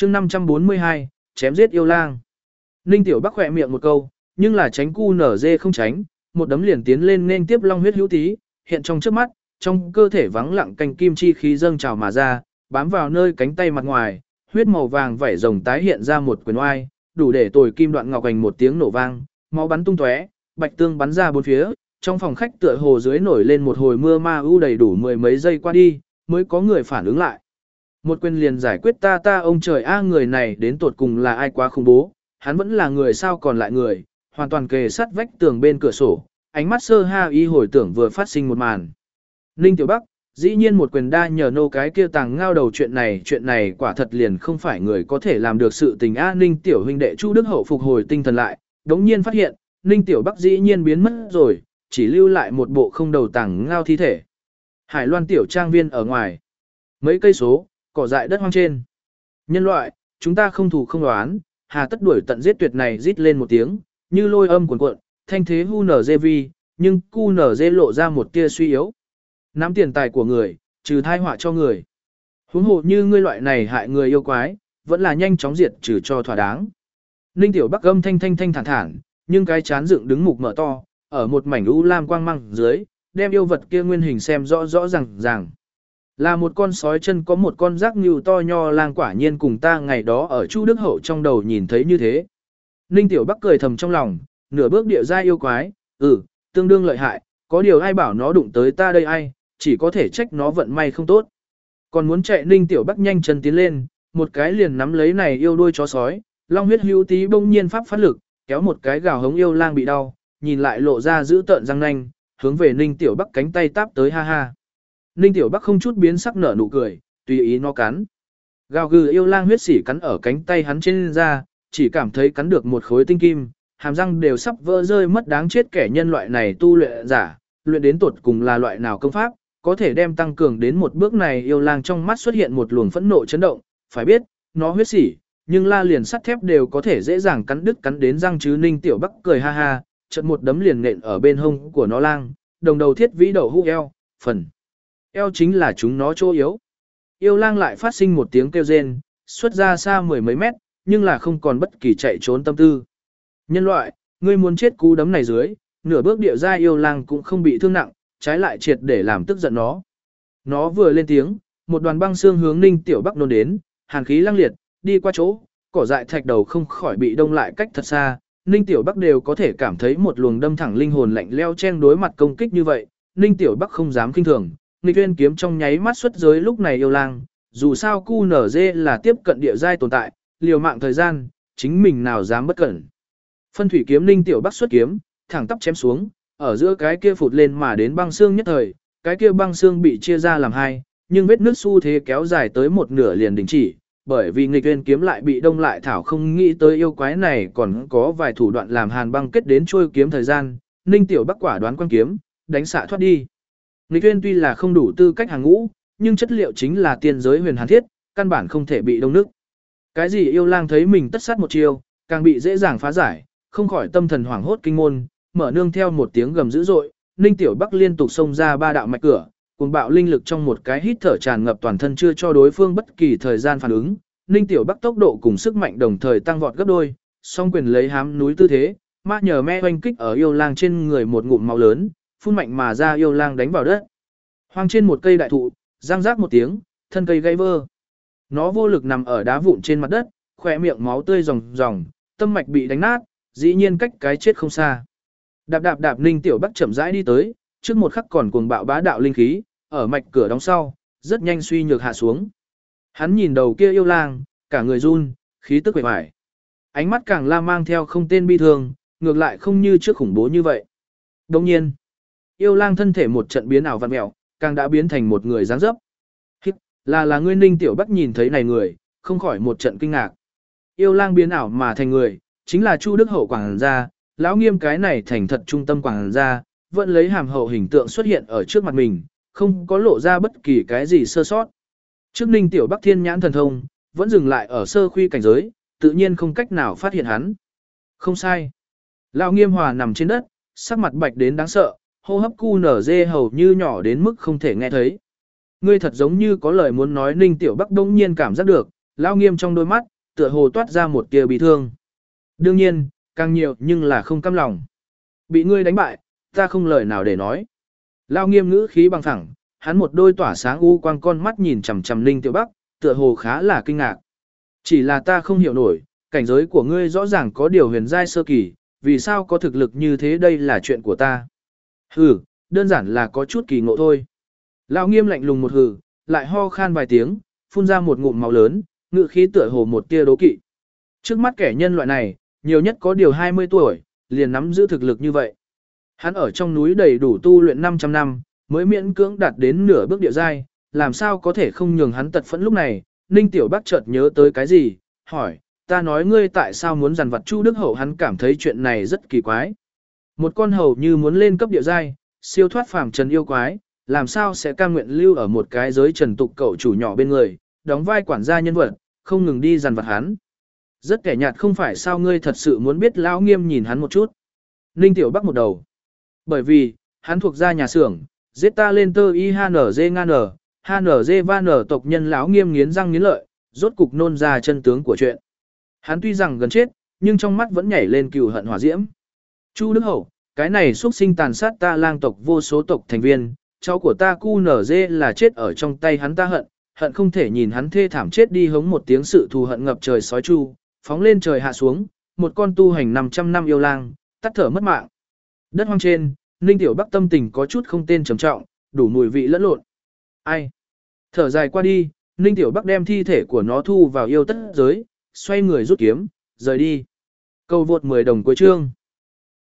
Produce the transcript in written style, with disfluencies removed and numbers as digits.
chương 542, chém giết yêu lang. Ninh Tiểu Bắc khỏe miệng một câu, nhưng là tránh cu nở dê không tránh, một đấm liền tiến lên nên tiếp long huyết hữu tí, hiện trong trước mắt, trong cơ thể vắng lặng canh kim chi khí dâng trào mà ra, bám vào nơi cánh tay mặt ngoài, huyết màu vàng vảy rồng tái hiện ra một quyền oai, đủ để tồi kim đoạn ngọc hành một tiếng nổ vang, máu bắn tung tóe, bạch tương bắn ra bốn phía, trong phòng khách tựa hồ dưới nổi lên một hồi mưa ma u đầy đủ mười mấy giây qua đi, mới có người phản ứng lại. Một quyền liền giải quyết ta ông trời a, người này đến tột cùng là ai quá khủng bố, hắn vẫn là người sao còn lại người, hoàn toàn kề sát vách tường bên cửa sổ, ánh mắt sơ ha y hồi tưởng vừa phát sinh một màn. Ninh Tiểu Bắc, dĩ nhiên một quyền đa nhờ nô cái kia tàng ngao đầu chuyện này quả thật liền không phải người có thể làm được sự tình a. Ninh Tiểu huynh đệ Chu Đức Hậu phục hồi tinh thần lại, đống nhiên phát hiện, Ninh Tiểu Bắc dĩ nhiên biến mất rồi, chỉ lưu lại một bộ không đầu tàng ngao thi thể. Hải Loan tiểu trang viên ở ngoài, mấy cây số, cỏ dại đất hoang trên. Nhân loại, chúng ta không thù không đoán, hà tất đuổi tận giết tuyệt này rít lên một tiếng, như lôi âm cuồn cuộn, thanh thế hu nở dê vi, nhưng cu nở dê lộ ra một tia suy yếu. Nắm tiền tài của người, trừ thai họa cho người. Huống hồ như ngươi loại này hại người yêu quái, vẫn là nhanh chóng diệt trừ cho thỏa đáng. Ninh Tiểu Bắc âm thanh thản thản, nhưng cái chán dựng đứng mục mở to, ở một mảnh u lam quang mang dưới, đem yêu vật kia nguyên hình xem rõ ràng. Là một con sói chân có một con rác nhưu to nho lang, quả nhiên cùng ta ngày đó ở Chu Đức Hậu trong đầu nhìn thấy như thế. Ninh Tiểu Bắc cười thầm trong lòng, nửa bước địa giai yêu quái, tương đương lợi hại, có điều ai bảo nó đụng tới ta đây ai, chỉ có thể trách nó vận may không tốt. Còn muốn chạy Ninh Tiểu Bắc nhanh chân tiến lên, một cái liền nắm lấy này yêu đuôi chó sói, long huyết hữu tí bỗng nhiên pháp phát lực, kéo một cái gào hống yêu lang bị đau, nhìn lại lộ ra giữ tợn răng nanh, hướng về Ninh Tiểu Bắc cánh tay táp tới ha ha. Ninh Tiểu Bắc không chút biến sắc nở nụ cười, tùy ý nó cắn. Gào gừ yêu lang huyết sỉ cắn ở cánh tay hắn trên da, chỉ cảm thấy cắn được một khối tinh kim, hàm răng đều sắp vỡ rơi mất, đáng chết kẻ nhân loại này tu luyện giả, luyện đến tột cùng là loại nào công pháp, có thể đem tăng cường đến một bước này. Yêu lang trong mắt xuất hiện một luồng phẫn nộ chấn động, phải biết, nó huyết sỉ, nhưng la liền sắt thép đều có thể dễ dàng cắn đến răng chứ. Ninh Tiểu Bắc cười ha ha, chợt một đấm liền nện ở bên hông của nó lang, đồng đầu thiết vĩ đậu hũ eo, phần eo chính là chúng nó chỗ yếu. Yêu lang lại phát sinh một tiếng kêu rên, xuất ra xa mười mấy mét, nhưng là không còn bất kỳ chạy trốn tâm tư. Nhân loại, ngươi muốn chết cú đấm này dưới, nửa bước địa giai yêu lang cũng không bị thương nặng, trái lại triệt để làm tức giận nó. Nó vừa lên tiếng, một đoàn băng xương hướng Ninh Tiểu Bắc nôn đến, hàn khí lăng liệt, đi qua chỗ, cỏ dại thạch đầu không khỏi bị đông lại cách thật xa. Ninh Tiểu Bắc đều có thể cảm thấy một luồng đâm thẳng linh hồn lạnh leo chen đối mặt công kích như vậy. Ninh Tiểu Bắc không dám kinh thường, nghịch uyên kiếm trong nháy mắt xuất giới lúc này yêu lang, dù sao cu nở dê là tiếp cận địa giai tồn tại, liều mạng thời gian, chính mình nào dám bất cẩn. Phân thủy kiếm Ninh Tiểu Bắc xuất kiếm, thẳng tắp chém xuống, ở giữa cái kia phụt lên mà đến băng xương nhất thời, cái kia băng xương bị chia ra làm hai, nhưng vết nứt xu thế kéo dài tới một nửa liền đình chỉ, bởi vì nghịch uyên kiếm lại bị đông lại thảo không nghĩ tới yêu quái này còn có vài thủ đoạn làm hàn băng kết đến trôi kiếm thời gian. Ninh Tiểu Bắc quả đoán quan kiếm, đánh xạ thoát đi. Nghịch uyên tuy là không đủ tư cách hàng ngũ, nhưng chất liệu chính là tiên giới huyền hàn thiết, căn bản không thể bị đông nước. Cái gì yêu lang thấy mình tất sát một chiêu, càng bị dễ dàng phá giải, không khỏi tâm thần hoảng hốt kinh môn, mở nương theo một tiếng gầm dữ dội, Ninh Tiểu Bắc liên tục xông ra ba đạo mạch cửa, cuồng bạo linh lực trong một cái hít thở tràn ngập toàn thân, chưa cho đối phương bất kỳ thời gian phản ứng. Ninh Tiểu Bắc tốc độ cùng sức mạnh đồng thời tăng vọt gấp đôi, song quyền lấy hám núi tư thế, ma nhờ me oanh kích ở yêu lang trên người, một ngụm máu lớn phun mạnh mà ra, yêu lang đánh vào đất. Hoang trên một cây đại thụ, răng rác một tiếng, thân cây gãy vơ. Nó vô lực nằm ở đá vụn trên mặt đất, khỏe miệng máu tươi ròng, tâm mạch bị đánh nát, dĩ nhiên cách cái chết không xa. Đạp Ninh Tiểu Bắc chậm rãi đi tới, trước một khắc còn cuồng bạo bá đạo linh khí, ở mạch cửa đóng sau, rất nhanh suy nhược hạ xuống. Hắn nhìn đầu kia yêu lang, cả người run, khí tức quệ hoài. Ánh mắt càng la mang theo không tên bi thương, ngược lại không như trước khủng bố như vậy. Đồng nhiên, yêu lang thân thể một trận biến ảo vặn mẹo, càng đã biến thành một người dáng dấp. Là ngươi. Ninh Tiểu Bắc nhìn thấy này người, không khỏi một trận kinh ngạc. Yêu lang biến ảo mà thành người, chính là Chu Đức Hậu quảng gia, lão Nghiêm cái này thành thật trung tâm quảng gia, vẫn lấy hàm hậu hình tượng xuất hiện ở trước mặt mình, không có lộ ra bất kỳ cái gì sơ sót. Trước Ninh Tiểu Bắc thiên nhãn thần thông, vẫn dừng lại ở sơ khuy cảnh giới, tự nhiên không cách nào phát hiện hắn. Không sai. Lão Nghiêm hòa nằm trên đất, sắc mặt bạch đến đáng sợ, hô hấp cu nở dê hầu như nhỏ đến mức không thể nghe thấy. Ngươi thật giống như có lời muốn nói. Ninh Tiểu Bắc đông nhiên cảm giác được, Lão Nghiêm trong đôi mắt, tựa hồ toát ra một tia bị thương. Đương nhiên, càng nhiều nhưng là không cam lòng. Bị ngươi đánh bại, ta không lời nào để nói. Lão Nghiêm ngữ khí bằng thẳng, hắn một đôi tỏa sáng u quang con mắt nhìn chằm chằm Ninh Tiểu Bắc, tựa hồ khá là kinh ngạc. Chỉ là ta không hiểu nổi, cảnh giới của ngươi rõ ràng có điều huyền giai sơ kỳ, vì sao có thực lực như thế, đây là chuyện của ta. Hừ, đơn giản là có chút kỳ ngộ thôi. Lão Nghiêm lạnh lùng một hừ, lại ho khan vài tiếng, phun ra một ngụm máu lớn, ngự khí tựa hồ một tia đố kỵ. Trước mắt kẻ nhân loại này, nhiều nhất có điều 20 tuổi, liền nắm giữ thực lực như vậy. Hắn ở trong núi đầy đủ tu luyện 500 năm, mới miễn cưỡng đạt đến nửa bước địa giai, làm sao có thể không nhường hắn tật phẫn. Lúc này, Ninh Tiểu Bắc chợt nhớ tới cái gì, hỏi, ta nói ngươi tại sao muốn dằn vặt Chu Đức Hậu, hắn cảm thấy chuyện này rất kỳ quái. Một con hầu như muốn lên cấp địa giai, siêu thoát phàm trần yêu quái, làm sao sẽ cam nguyện lưu ở một cái giới trần tục cậu chủ nhỏ bên người, đóng vai quản gia nhân vật, không ngừng đi dằn vặt hắn. Rất kẻ nhạt không phải sao, ngươi thật sự muốn biết? Lão Nghiêm nhìn hắn một chút. Ninh Tiểu Bắc một đầu. Bởi vì, hắn thuộc gia nhà xưởng, giết ta lên tơ y HNZ ngan HNZ van tộc nhân. Lão Nghiêm nghiến răng nghiến lợi, rốt cục nôn ra chân tướng của chuyện. Hắn tuy rằng gần chết, nhưng trong mắt vẫn nhảy lên cừu hận hỏa diễm. Chu Đức Hậu, cái này xuất sinh tàn sát ta lang tộc vô số tộc thành viên, cháu của ta QNZ là chết ở trong tay hắn, ta hận, hận không thể nhìn hắn thê thảm chết đi. Hống một tiếng, sự thù hận ngập trời sói chu, phóng lên trời hạ xuống, một con tu hành 500 năm yêu lang, tắt thở mất mạng. Đất hoang trên, Ninh Tiểu Bắc tâm tình có chút không tên trầm trọng, đủ mùi vị lẫn lộn. Ai? Thở dài qua đi, Ninh Tiểu Bắc đem thi thể của nó thu vào yêu tất giới, xoay người rút kiếm, rời đi. Câu vượt 10 đồng cuối chương.